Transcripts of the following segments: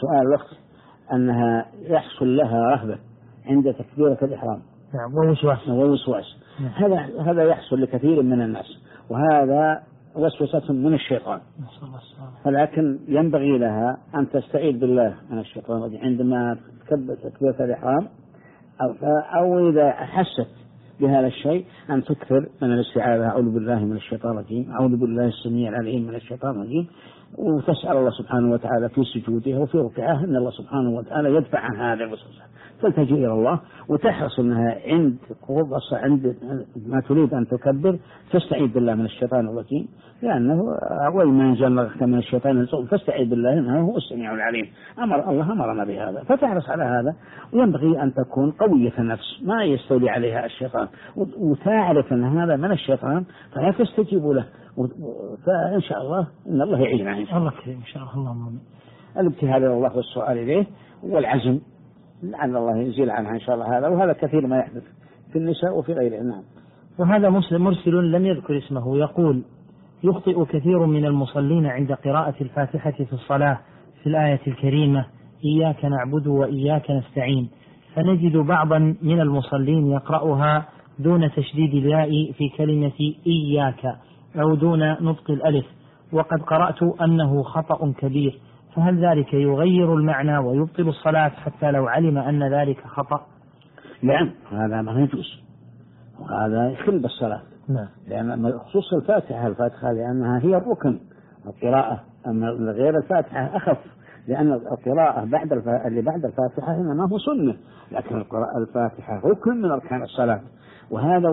سؤال الأخت أنها يحصل لها رهبة عند تكبيرة الإحرام. نعم. ووسواس. هذا يحصل لكثير من الناس، وهذا وسوسة من الشيطان. ولكن ينبغي لها أن تستعيذ بالله من الشيطان عندما تكبر تكبيرة الإحرام، أو إذا أحست بهذا الشيء أن تكثر من الاستعاذة: أعوذ بالله من الشيطان الرجيم، أعوذ بالله السميع العليم من الشيطان الرجيم، وتسأل الله سبحانه وتعالى في سجودها وفي ركعها أن الله سبحانه وتعالى يدفع عن هذه الوسوسة، تلتجئ إلى الله وتحرص أنها عند ما تريد أن تكبر تستعيذ بالله من الشيطان الرجيم، لأنه وما ينزغك من الشيطان فاستعيذ بالله إنه هو السميع العليم. الله أمرنا بهذا، فتحرص على هذا. وينبغي أن تكون قوية النفس ما يستولي عليها الشيطان، وتعرف أن هذا من الشيطان فلا تستجيب له، فإن شاء الله إن الله يعيننا إن شاء الله. إن شاء الله. الابتهال إلى الله والسؤال إليه والعزم لعل الله يزيل عنها إن شاء الله هذا، وهذا كثير ما يحدث في النساء وفي غيرها. نعم. وهذا مرسل لم يذكر اسمه يقول: يخطئ كثير من المصلين عند قراءة الفاتحة في الصلاة في الآية الكريمة إياك نعبد وإياك نستعين، فنجد بعضا من المصلين يقرأها دون تشديد الياء في كلمة إياك أو دون نطق الألف، وقد قرأت أنه خطأ كبير، فهل ذلك يغير المعنى ويبطل الصلاة حتى لو علم أن ذلك خطأ؟ نعم، هذا ما يجوز، وهذا يخل بالصلاة. نعم. لأن خصوص الفاتحة لأنها هي الركن القراءة، أما غير الفاتحة أخف، لأن القراءة اللي بعد الفاتحة إنما هو سنة، لكن الفاتحة ركن من أركان الصلاة، وهذا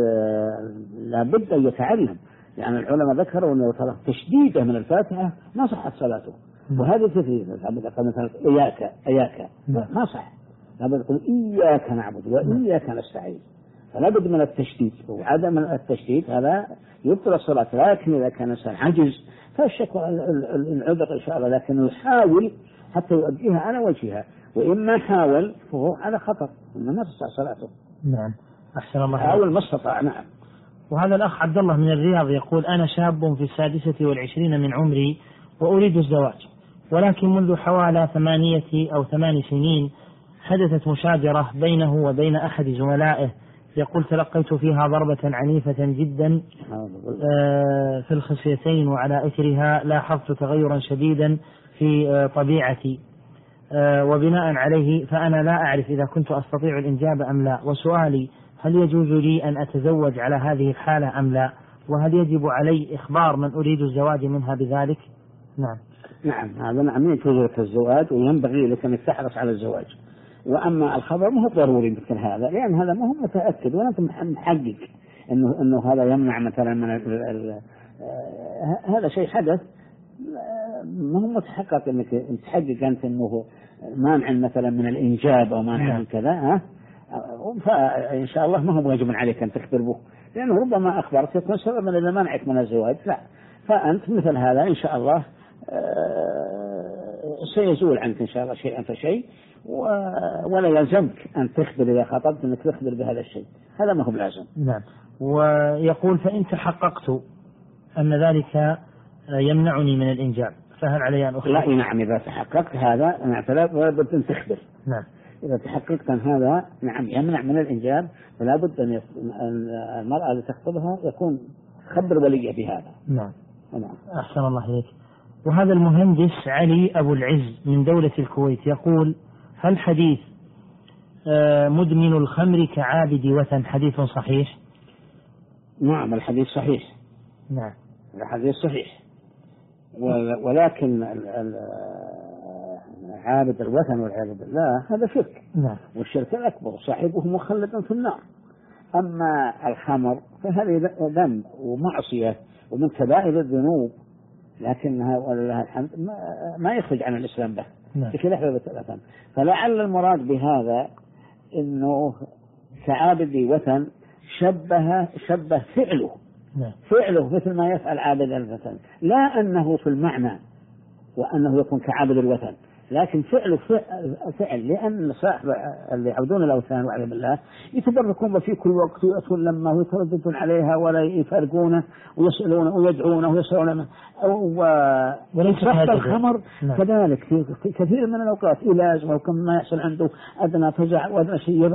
لابد أن يتعلم، لأن العلماء ذكروا أنه تشديده من الفاتحة ما صحت صلاته. وهذا كثير مثلا إياك ما صح، لابد يقول إياك نعبد وإياك نستعين، فلا بد من التشديد، وعدم التشديد هذا يبطل الصلاة. لكن إذا كان إنسان عجز فالشكوى العذر إن شاء الله، لكن يحاول حتى يؤديها على وجهها، وإما حاول فهو على خطر إنما تصح صلاته. نعم. أحسن الله. حاول ما استطاع. نعم. وهذا الأخ عبد الله من الرياض يقول: أنا شاب في 26 من عمري وأريد الزواج، ولكن منذ حوالي 8 أو 8 سنين حدثت مشاجرة بينه وبين أحد زملائه، يقول: تلقيت فيها ضربة عنيفة جدا في الخصيتين، وعلى إثرها لاحظت تغيرا شديدا في طبيعتي، وبناء عليه فأنا لا أعرف إذا كنت أستطيع الإنجاب أم لا، وسؤالي: هل يجوز لي أن أتزوج على هذه الحالة أم لا؟ وهل يجب علي إخبار من أريد الزواج منها بذلك؟ نعم، هذا نعم يجوز لك الزواج، وينبغي لك أن تحرص على الزواج. وأما الخبر ما هو ضروري مثل هذا، لأن هذا ما هو متأكد ولا أنت محقق إنه هذا يمنع مثلا من هذا شيء حدث، ما هو متحقق إنك تحقق أنت إنه مانع مثلا من الإنجاب أو مانع من كذا، فإن شاء الله ما هو واجب عليك أن تخبر به، لأنه ربما أخبرت يكون سببا إذا منعك من الزواج. لا، فأنت مثل هذا إن شاء الله سيزول عنك إن شاء الله شيئا فشيء، ولا يلزمك أن تخبر إذا خطبت أنك تخبر بهذا الشيء، هذا ما هو لازم. نعم. ويقول: فإن تحققت أن ذلك يمنعني من الإنجاب فهل علي أن أخبر؟ لا، نعم، إذا تحققت هذا ولا بد أن تخبر. نعم. إذا تحققت أن هذا نعم يمنع من الإنجاب فلا بد أن المرأة التي تخطبها يكون خبر ولي بهذا. نعم. أحسن الله إليك. وهذا المهندس علي أبو العز من دولة الكويت يقول: هل حديث مدمن الخمر كعابد وثن حديث صحيح؟ نعم، الحديث صحيح. نعم، الحديث صحيح، ولكن عابد الوثن والعياذ بالله هذا شرك. نعم. والشرك الأكبر صاحبه مخلد في النار. أما الخمر فهذه ذنب ومعصية ومن كبائر الذنوب، لكنها ولله الحمد ما يخرج عن الإسلام به. بخلاف الوثن، فلعل المراد بهذا إنه كعابد وثن شبه فعله مثل ما يفعل عابد الوثن، لا أنه في المعنى وأنه يكون كعابد الوثن، لكن فعله فعل، لأن صاحب اللي يعبدون الأوثان والعياذ بالله يتبركون في كل وقت ويأتون لما ويترددون عليها ولا يفارقونه ويسألونه ويدعونه ويسألونه. وصاحب الخمر كذلك في كثير من الأوقات علاج، وكم ما يحصل عنده أدنى فزع وأدنى شيء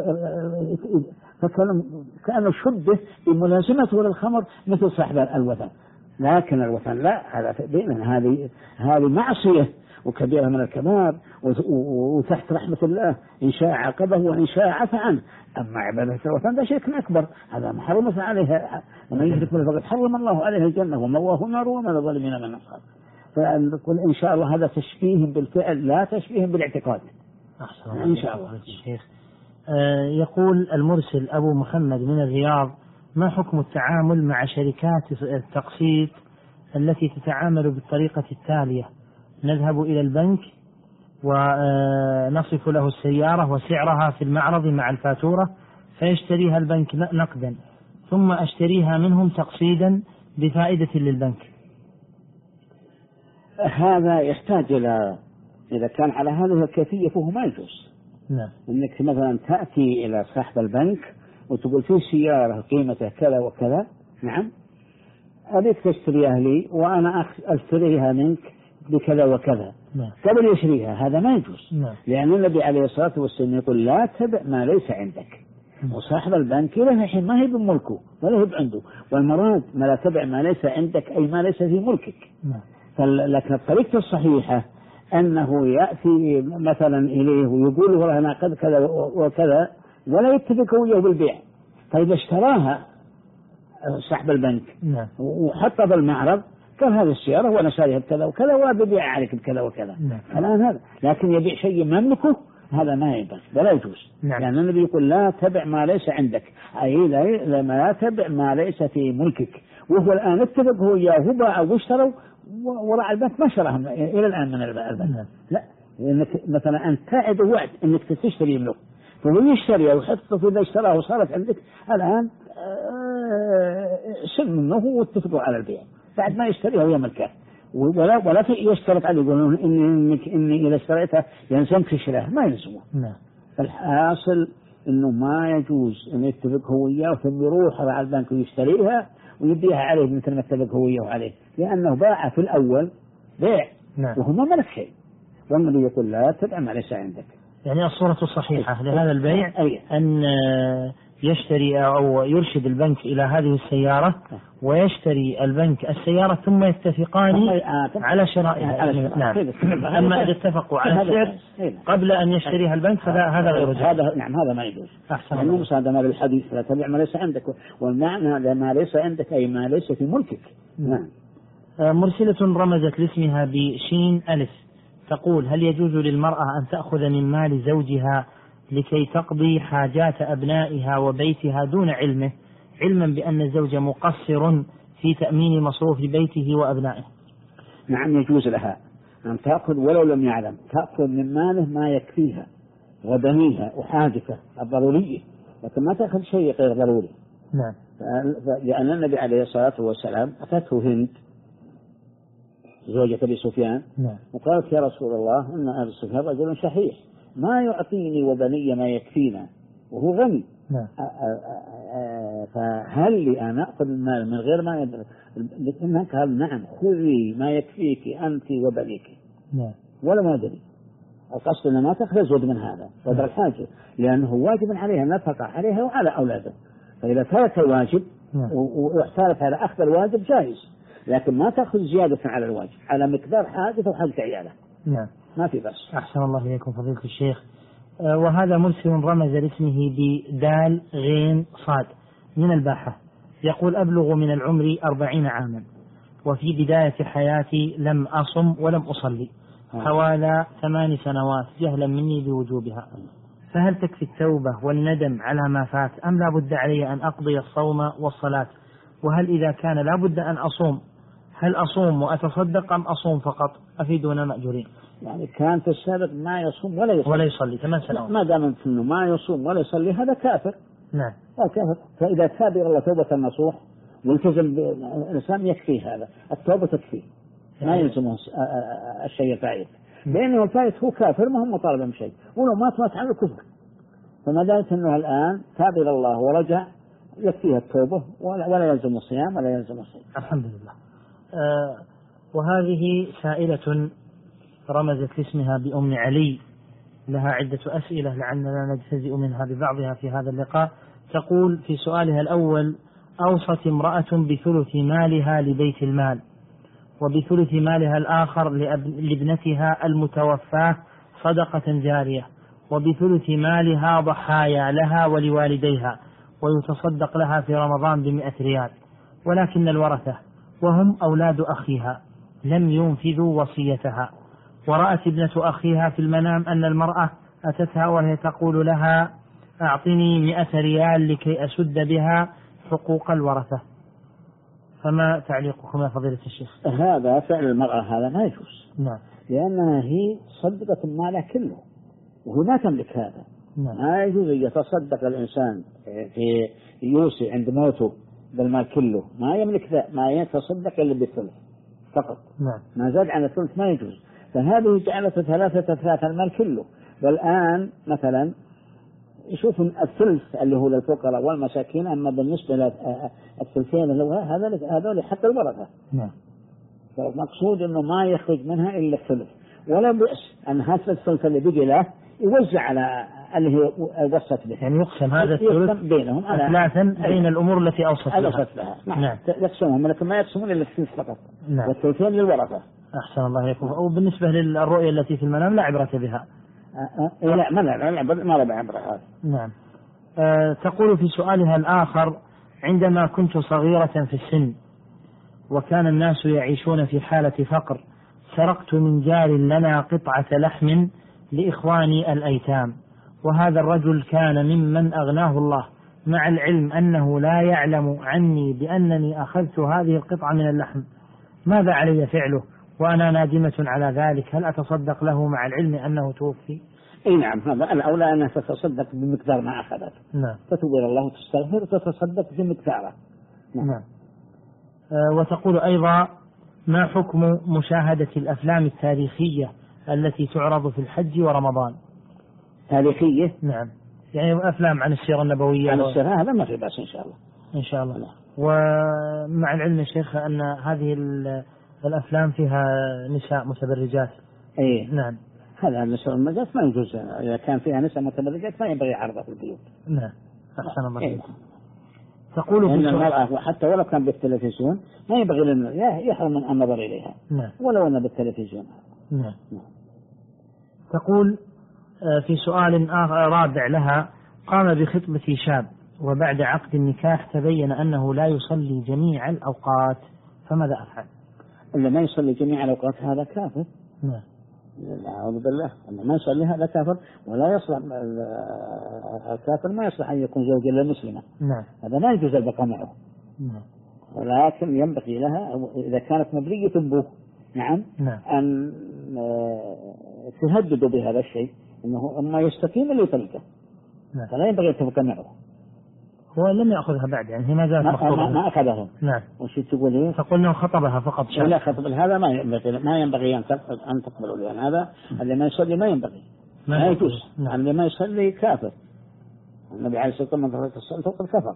فكأنه شبه بملازمته للخمر مثل صاحب الوثن. لكن الوثن لا، هذه معصية وكبيرة من الكبائر، وتحت رحمة الله إن شاء عاقبه وإن شاء عفى عنه. أما عبادة الوثن ده شرك أكبر، هذا محرم عليها، ومن يشرك بالله فقد حرم الله عليه الجنة ومأواه النار وما للظالمين من نصير. فنقول إن شاء الله هذا تشبيه بالفعل لا تشبيه بالاعتقاد. إن شاء الله. الشيخ يقول المرسل أبو محمد من الرياض: ما حكم التعامل مع شركات التقسيط التي تتعامل بالطريقة التالية: نذهب إلى البنك ونصف له السيارة وسعرها في المعرض مع الفاتورة، فيشتريها البنك نقدا، ثم أشتريها منهم تقسيدا بفائدة للبنك؟ هذا يحتاج إذا كان على هذه الكيفية فهو ما يجوز. نعم. إنك مثلا تأتي إلى صاحب البنك وتقول في سيارة قيمتها كذا وكذا، نعم، أبيك تشتريها لي وأنا أشتريها منك بكذا وكذا، قبل يشريها، هذا ما يجوز. لأن النبي عليه الصلاة والسلام يقول: لا تبع ما ليس عندك. وصاحب البنك له الحين ما هي بملكه ولا هي عنده، والمراد ما لا تبع ما ليس عندك أي ما ليس في ملكك. لكن الطريقة الصحيحة أنه يأتي مثلا إليه ويقول له: أنا قد كذا وكذا، ولا يتفق وياه بالبيع. فإذا اشتراها صاحب البنك وحطها بالمعرض قال: هذه السيارة وأنا شاريها بكذا وكذا وببيع عليك بكذا وكذا، الآن هذا. لكن يبيع شيء مملكه، هذا ما ينبغي ولا يجوز. لأن النبي يقول: لا تبع ما ليس عندك، أي لا تبع ما ليس في ملكك. وهو الآن اتفق هو إياه باع واشتروا وراء البنك ما شراهم إلى الآن من البنك. لا، لأنك مثلا أنت تعد وعد أنك تشتري منه، فهو يشتري ويحطه فإذا اشتراه وصارت عندك الآن سلم منه واتفقوا على البيع بعد ما يشتريها ويملكه، ولا يشترط عليه يقولون إني إذا اشتريتها يلزمك تشتريها، ما يلزمه. فالحاصل إنه ما يجوز أن يتفق هو وياه ثم يروح على البنك ويشتريها ويبيعها عليه مثل ما اتفق هو وياه عليه، لأنه باع في الأول بيع وهو ما ملك شيء. والنبي يقول: لا تبع ما ليس عندك. يعني الصورة الصحيحة لهذا البيع أن يشتري أو يرشد البنك إلى هذه السيارة ويشتري البنك السيارة ثم يتفقان على شرائها. نعم. أما إذا اتفقوا على السعر قبل أن يشتريها البنك فهذا غير جائز. نعم، هذا ما يجوز. لأنه مصادمة للحديث: لا تبع ما ليس عندك، والمعنى ما ليس عندك أي ما ليس في ملكك. نعم. مرسلة رمزت لاسمها بشين ألف تقول: هل يجوز للمرأة أن تأخذ من مال زوجها لكي تقضي حاجات أبنائها وبيتها دون علمه، علما بأن الزوج مقصر في تأمين مصروف بيته وأبنائه؟ نعم، يجوز لها أن تأخذ ولو لم يعلم، تأخذ من ماله ما يكفيها وبنيها وحاجته الضرورية، لكن ما تأخذ شيء غير ضروري. نعم. لأن النبي عليه الصلاة والسلام أتته هند زوجة أبي سفيان وقالت: يا رسول الله، إن أبي سفيان رجل شحيح ما يعطيني وبني ما يكفينا وهو غني، فهل لي أن أخذ المال من غير ما يدري؟ قال: نعم، خذي ما يكفيك أنت وبنيك. ولا ما أدري، القصد أن ما تأخذ زود من هذا قدر الحاجة، لأنه واجب عليها النفقة عليها وعلى أولاده. فإذا ترك الواجب واحتالت على أخذ الواجب جائز، لكن ما تأخذ زيادة على الواجب على مقدار حاجة وحاجة عياله. نعم. ما في بس. أحسن الله إليكم فضيلة الشيخ. وهذا مرسل رمز لاسمه بدال غين صاد من الباحة يقول: أبلغ من العمر 40 عاما، وفي بداية حياتي لم أصم ولم أصلي حوالي 8 سنوات جهلا مني بوجوبها، فهل تكفي التوبة والندم على ما فات أم لا بد علي أن أقضي الصوم والصلاة؟ وهل إذا كان لا بد أن أصوم هل أصوم وأتصدق أم أصوم فقط؟ أفيدونا مأجورين. يعني كان في السابق ما يصوم ولا يصلي 8 سنوات، ما دام أنه ما يصوم ولا يصلي هذا كافر. نعم. كافر. فإذا تاب إلى الله توبة النصوح والتزم بالإسلام يكفي هذا، التوبة تكفي، ما يلزمه الشيء الفائت. لأنه الفائت هو كافر ما هو مطالب بشيء، ولو مات على الكفر. فما دامت أنه الآن تاب إلى الله ورجع يكفيها التوبة ولا يلزم الصيام ولا يلزم الصيام. الحمد لله. وهذه سائلة رمزت لاسمها بأم علي، لها عدة أسئلة لعلنا نجتزئ منها ببعضها في هذا اللقاء. تقول في سؤالها الأول: أوصت امرأة بثلث مالها لبيت المال، وبثلث مالها الآخر لابنتها المتوفاة صدقة جارية، وبثلث مالها ضحايا لها ولوالديها، ويتصدق لها في رمضان ب100 ريال، ولكن الورثة وهم أولاد أخيها لم ينفذوا وصيتها. ورأت ابنة أخيها في المنام أن المرأة أتتها وهي تقول لها: أعطني 100 ريال لكي أسد بها حقوق الورثة. فما تعليقكم يا فضيلة الشيخ؟ هذا فعل المرأة هذا ما يجوز. نعم. لأنها هي صدقت مالها كله وهو لا تملك هذا. نعم. ما يجوز أن يتصدق الإنسان في يوصي عند موته بالمال كله، ما يملك ذا، ما يتصدق إلا بالثلث فقط. نعم. ما زاد عن الثلث ما يجوز. فهذه جعلت 3 المال كله. والآن مثلا يشوف الثلث اللي هو للفقراء والمساكين، أما بالنسبة للثلثين اللي هو هذول حتى الورثة. نعم. فالمقصود أنه ما يخرج منها إلا الثلث، ولا بأس أن هذا الثلث اللي بقي له يوزع على اللي هي وصت به، يعني يقسم هذا الثلث بينهم ثلاثا بين الأمور التي أوصت بها. نعم. يقسمهم، لكن ما يقسمون إلا الثلث فقط. نعم. والثلثين للورثة. أحسن الله إليكم. وبالنسبة للرؤية التي في المنام لا عبرة بها. لا ما لا عبرة هذا. نعم. تقول في سؤالها الآخر: عندما كنت صغيرة في السن وكان الناس يعيشون في حالة فقر، سرقت من جار لنا قطعة لحم لإخواني الأيتام، وهذا الرجل كان ممن أغناه الله، مع العلم أنه لا يعلم عني بأنني أخذت هذه القطعة من اللحم. ماذا علي فعله وأنا نادمة على ذلك؟ هل أتصدق له مع العلم أنه توفي؟ اي نعم، هذا الأولى أن تتصدق بمقدار ما أخذت. نعم. فتوب إلى الله وتستغفر وتتصدق بمقداره. نعم. وتقول أيضا: ما حكم مشاهدة الأفلام التاريخية التي تعرض في الحج ورمضان؟ تاريخية؟ نعم، يعني أفلام عن السيرة النبوية. عن السيرة هذا ما في بأس إن شاء الله. إن شاء الله. ومع العلم يا شيخ أن هذه الأفلام فيها نساء متبرجات. أي نعم. هذا النساء المتبرجات ما يجوز، إذا كان فيها نساء متبرجات ما ينبغي عرضها في البيوت. نعم. أحسن الله إليك. تقول إن المرأة حتى ولو كان بالتلفزيون ما ينبغي لنا يحرم من النظر إليها. نعم. ولو أن بالتلفزيون. نعم. تقول في سؤال رابع لها: قام بخطبة شاب وبعد عقد النكاح تبين أنه لا يصلي جميع الأوقات، فماذا أفعل؟ اللي ما يصلي جميع الأوقات هذا كافر. نعم. أعوذ بالله، اللي ما يصلي هذا كافر، ولا يصلح الكافر ما يصلح أن يكون زوجا للمسلمة. نعم. هذا ما يجوز البقاء معه. نعم. ولكن ينبغي لها إذا كانت مبرية به، نعم، نعم، أن تهدد بهذا الشيء أنه أما يستقيم اللي يطلقه. نعم. فلا ينبغي أن تبقى معه. هو لم يأخذها بعد، يعني هي ما زالت مخطوبة. ما أخذها. نعم. وش تقولين؟ فقلنا خطبها فقط. لا، خطب هذا ما ينبغي أن تقبلوا، لأن هذا اللي ما يصلي ما ينبغي، ما يجوز. نعم. اللي ما يصلي كافر. النبي عليه الصلاة والسلام من ترك الصلاة فقد كفر.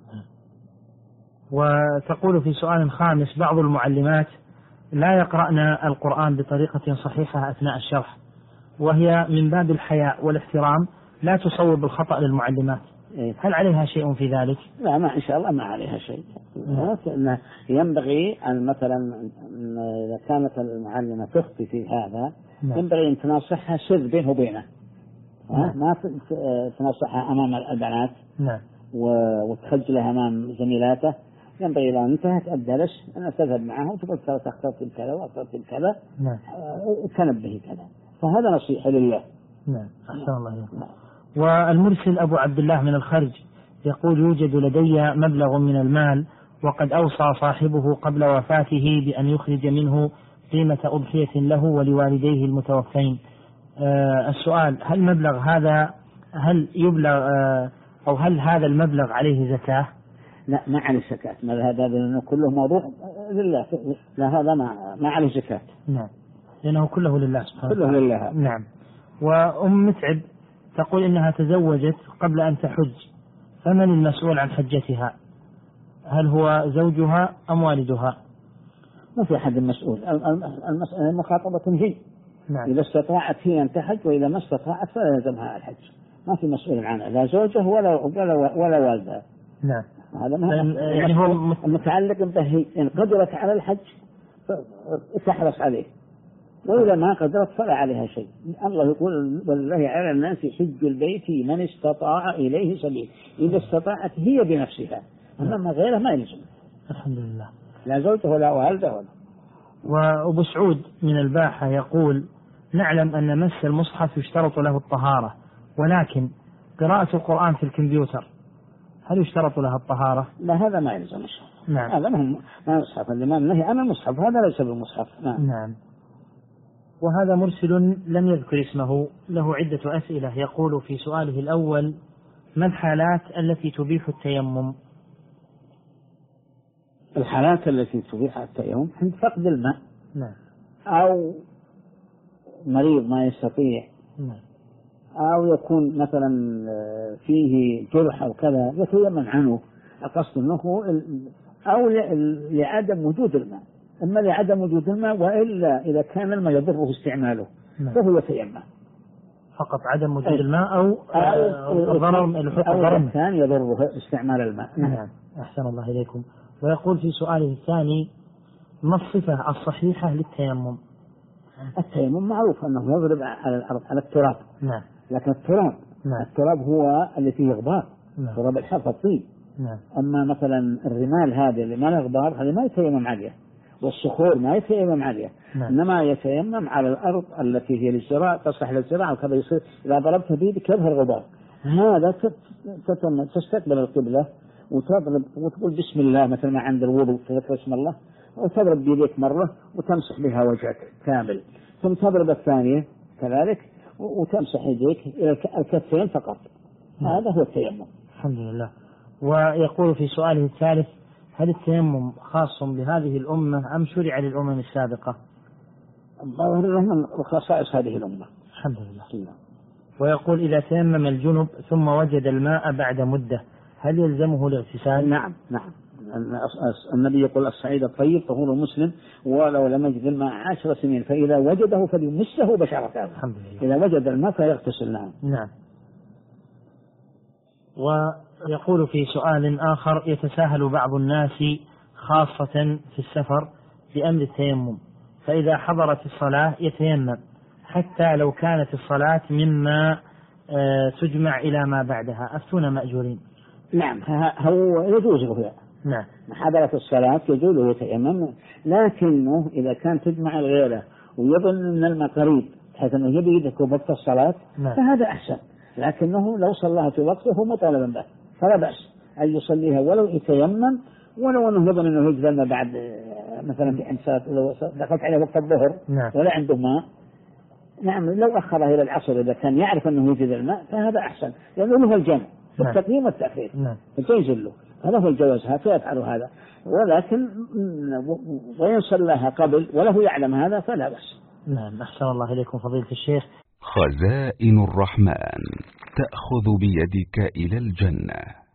وتقول في سؤال خامس: بعض المعلمات لا يقرأن القرآن بطريقة صحيحة أثناء الشرح، وهي من باب الحياء والاحترام لا تصوب الخطأ للمعلمات، هل عليها شيء في ذلك؟ لا، ما إن شاء الله ما عليها شيء. لكن ينبغي أن مثلا إذا كانت المعلمة تخطي في هذا ينبغي أن تناصحها سر بينه وبينه، ما تناصحها أمام البنات وتخجلها أمام زميلاته. ينبغي إذا انتهت الدرس أن تذهب معها وتقول اخترت كذا واخترت كذا، تنبهي كذا، فهذا نصيحة لله. نعم. أحسن الله إليكم. والمرسل أبو عبد الله من الخرج يقول: يوجد لدي مبلغ من المال وقد أوصى صاحبه قبل وفاته بأن يخرج منه قيمة أضحية له ولوالديه المتوفين. السؤال: هل مبلغ هذا هل يبلغ أو هل هذا المبلغ عليه زكاة؟ لا، ما عليه زكاة. هذا لأنه كله موضوع لله، لا هذا ما عليه زكاة. نعم. لأنه كله لله سبحانه كله لله. نعم. وأم متعب تقول إنها تزوجت قبل أن تحج، فمن المسؤول عن حجتها؟ هل هو زوجها أم والدها؟ ما في أحد مسؤول، المخاطبة هي. نعم. إذا استطاعت هي أن تحج، وإذا ما استطاعت فلا يلزمها الحج، ما في مسؤول عنها، لا زوجه ولا والدها. نعم. هذا يعني هو متعلق به، إن قدرت على الحج تحرص عليه، وإذا ما قدرت فلا عليها شيء. الله يقول والله على الناس حج البيت من استطاع إليه سبيل، إذا استطاعت هي بنفسها، أما غيره ما يلزم. الحمد لله. لا زوجته ولا والده ولا. وأبو سعود من الباحة يقول نعلم أن مس المصحف يشترط له الطهارة، ولكن قراءة القرآن في الكمبيوتر هل يشترط لها الطهارة؟ لا، هذا ما يلزم المصحف. نعم. هذا ما مصحف، الإمام نهي عن المصحف، هذا ليس بالمصحف. نعم. وهذا مرسل لم يذكر اسمه، له عدة أسئلة. يقول في سؤاله الأول: ما الحالات التي تبيح التيمم؟ الحالات التي تبيح التيمم عند فقد الماء. نعم. أو مريض ما يستطيع. نعم. أو يكون مثلا فيه جرح أو كذا يتيمم عنه، القصد أنه أو لعدم وجود الماء. أما لعدم وجود الماء، وإلا إذا كان الماء يضره استعماله فهو يتيمم فقط. عدم وجود الماء أو الضرر الثاني يضره استعمال الماء. نعم. أحسن الله إليكم. ويقول في سؤاله الثاني: ما الصفة الصحيحة للتيمم؟ التيمم معروف أنه يضرب على الأرض على التراب. نعم. لكن التراب هو اللي فيه غبار. نعم. تراب الحرث الطين. نعم. أما مثلا الرمال هذه اللي ما لها غبار هذه ما يتيمم عليها، والصخور ما يتيمم عليها. نعم. إنما يتيمم على الأرض التي هي للزراعة، تصلح للزراعة، وكذا يصير إذا ضربت بيدك يظهر غبار. هذا تستقبل القبلة وتضرب وتقول بسم الله مثل ما عند الوضوء تذكر اسم الله، وتضرب بيديك مرة وتمسح بها وجهك كامل، ثم تضرب الثانية كذلك وتمسح يديك إلى الكفين فقط. هذا هو التيمم. الحمد لله. ويقول في سؤاله الثالث: هل التيمم خاص بهذه الأمة أم شرع للأمم السابقة؟ ظاهر من خصائص هذه الأمة. الحمد لله. ويقول: إذا تيمم الجنب ثم وجد الماء بعد مدة هل يلزمه الاغتسال؟ نعم. النبي يقول: الصعيد الطيب طهور مسلم ولو لم يجد الماء 10 سنين، فإذا وجده فليمسه بشرته. الحمد لله. إذا وجد الماء فيغتسل. نعم. ويقول في سؤال آخر: يتساهل بعض الناس خاصة في السفر بأمر التيمم، فإذا حضرت الصلاة يتيمم حتى لو كانت الصلاة مما تجمع إلى ما بعدها، أفتون مأجورين. نعم، هو يجوز له. نعم. حضرت الصلاة يجوز له يتيمم، لكنه إذا كان تجمع الغيرة ويظن أن الماء قريب بحيث أنه يبي يدرك وقت الصلاة فهذا أحسن، لكنه لو صلاها في وقته هو مطالبا به فلا بأس أن يصليها ولو يتيمم، ولو أنه يظن أنه يجد الماء بعد مثلا في حمسات لو دخلت عليه وقت الظهر ولا عنده ماء. نعم، لو أخره إلى العصر إذا كان يعرف أنه يجد الماء فهذا أحسن، لأنه له الجمع التقديم والتأخير فيجوز له، هذا هو الجواز، فيفعل هذا. ولكن وإن صلاها قبل وله يعلم هذا فلا بأس. نعم. أحسن الله إليكم فضيلة الشيخ. خزائن الرحمن تأخذ بيدك إلى الجنة.